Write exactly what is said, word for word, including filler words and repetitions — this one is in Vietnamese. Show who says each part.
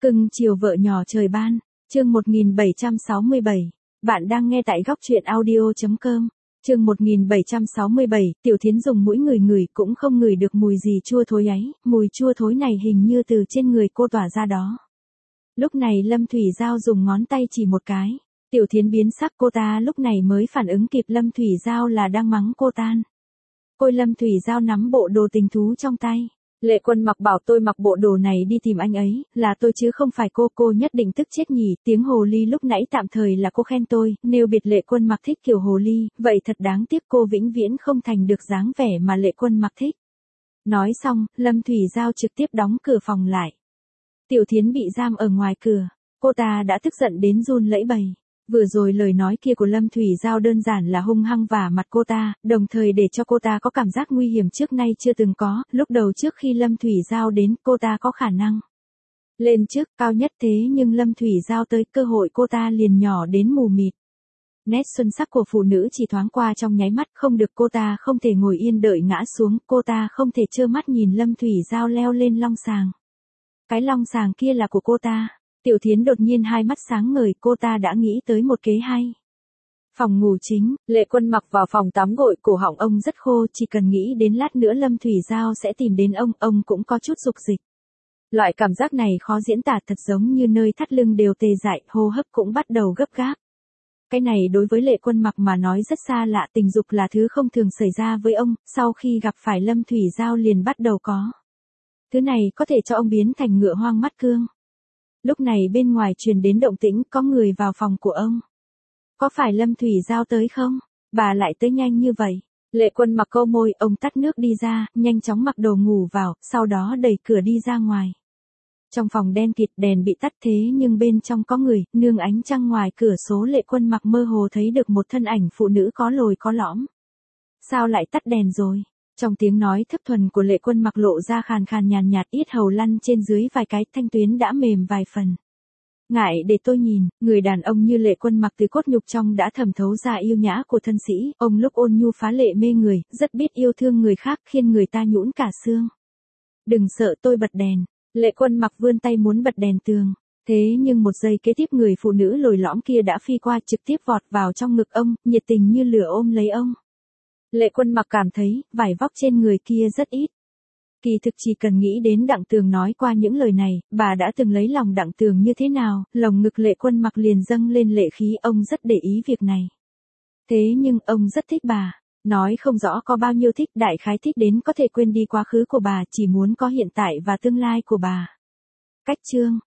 Speaker 1: Cưng chiều vợ nhỏ trời ban, chương một nghìn bảy trăm sáu mươi bảy. Bạn đang nghe tại góc truyện audio chấm com. Chương một nghìn bảy trăm sáu mươi bảy, Tiểu Thiến dùng mũi ngửi ngửi cũng không ngửi được mùi gì chua thối ấy, mùi chua thối này hình như từ trên người cô tỏa ra đó. Lúc này Lâm Thủy Giao dùng ngón tay chỉ một cái, Tiểu Thiến biến sắc, cô ta lúc này mới phản ứng kịp Lâm Thủy Giao là đang mắng cô tan. Ôi Lâm Thủy Giao nắm bộ đồ tình thú trong tay. Lệ Quân Mặc bảo tôi mặc bộ đồ này đi tìm anh ấy, là tôi chứ không phải cô, cô nhất định tức chết nhỉ, tiếng hồ ly lúc nãy tạm thời là cô khen tôi, nếu biệt Lệ Quân Mặc thích kiểu hồ ly, vậy thật đáng tiếc cô vĩnh viễn không thành được dáng vẻ mà Lệ Quân Mặc thích. Nói xong, Lâm Thủy Giao trực tiếp đóng cửa phòng lại. Tiểu Thiến bị giam ở ngoài cửa, cô ta đã tức giận đến run lẩy bẩy. Vừa rồi lời nói kia của Lâm Thủy Giao đơn giản là hung hăng vả mặt cô ta, đồng thời để cho cô ta có cảm giác nguy hiểm trước nay chưa từng có, lúc đầu trước khi Lâm Thủy Giao đến cô ta có khả năng lên trước cao nhất, thế nhưng Lâm Thủy Giao tới cơ hội cô ta liền nhỏ đến mù mịt. Nét xuân sắc của phụ nữ chỉ thoáng qua trong nháy mắt, không được, cô ta không thể ngồi yên đợi ngã xuống, cô ta không thể trơ mắt nhìn Lâm Thủy Giao leo lên long sàng. Cái long sàng kia là của cô ta. Tiểu Thiến đột nhiên hai mắt sáng ngời, cô ta đã nghĩ tới một kế hay. Phòng ngủ chính, Lệ Quân Mặc vào phòng tắm gội, cổ họng ông rất khô, chỉ cần nghĩ đến lát nữa Lâm Thủy Giao sẽ tìm đến ông, ông cũng có chút dục dịch. Loại cảm giác này khó diễn tả, thật giống như nơi thắt lưng đều tê dại, hô hấp cũng bắt đầu gấp gáp. Cái này đối với Lệ Quân Mặc mà nói rất xa lạ, tình dục là thứ không thường xảy ra với ông, sau khi gặp phải Lâm Thủy Giao liền bắt đầu có. Thứ này có thể cho ông biến thành ngựa hoang mắt cương. Lúc này bên ngoài truyền đến động tĩnh, có người vào phòng của ông. Có phải Lâm Thủy Giao tới không? Bà lại tới nhanh như vậy. Lệ Quân Mặc câu môi, ông tắt nước đi ra, nhanh chóng mặc đồ ngủ vào, sau đó đẩy cửa đi ra ngoài. Trong phòng đen kịt, đèn bị tắt, thế nhưng bên trong có người, nương ánh trăng ngoài cửa sổ Lệ Quân Mặc mơ hồ thấy được một thân ảnh phụ nữ có lồi có lõm. Sao lại tắt đèn rồi? Trong tiếng nói thấp thuần của Lệ Quân Mặc lộ ra khàn khàn nhàn nhạt, yết hầu lăn trên dưới vài cái, thanh tuyến đã mềm vài phần. Ngại để tôi nhìn, người đàn ông như Lệ Quân Mặc từ cốt nhục trong đã thẩm thấu ra yêu nhã của thân sĩ, ông lúc ôn nhu phá lệ mê người, rất biết yêu thương người khác, khiến người ta nhũn cả xương. Đừng sợ, tôi bật đèn. Lệ Quân Mặc vươn tay muốn bật đèn tường. Thế nhưng một giây kế tiếp người phụ nữ lồi lõm kia đã phi qua, trực tiếp vọt vào trong ngực ông, nhiệt tình như lửa ôm lấy ông. Lệ Quân Mặc cảm thấy, vải vóc trên người kia rất ít. Kỳ thực chỉ cần nghĩ đến Đặng Tường nói qua những lời này, bà đã từng lấy lòng Đặng Tường như thế nào, lồng ngực Lệ Quân Mặc liền dâng lên lệ khí, ông rất để ý việc này. Thế nhưng ông rất thích bà, nói không rõ có bao nhiêu thích, đại khái thích đến có thể quên đi quá khứ của bà, chỉ muốn có hiện tại và tương lai của bà. Cách chương,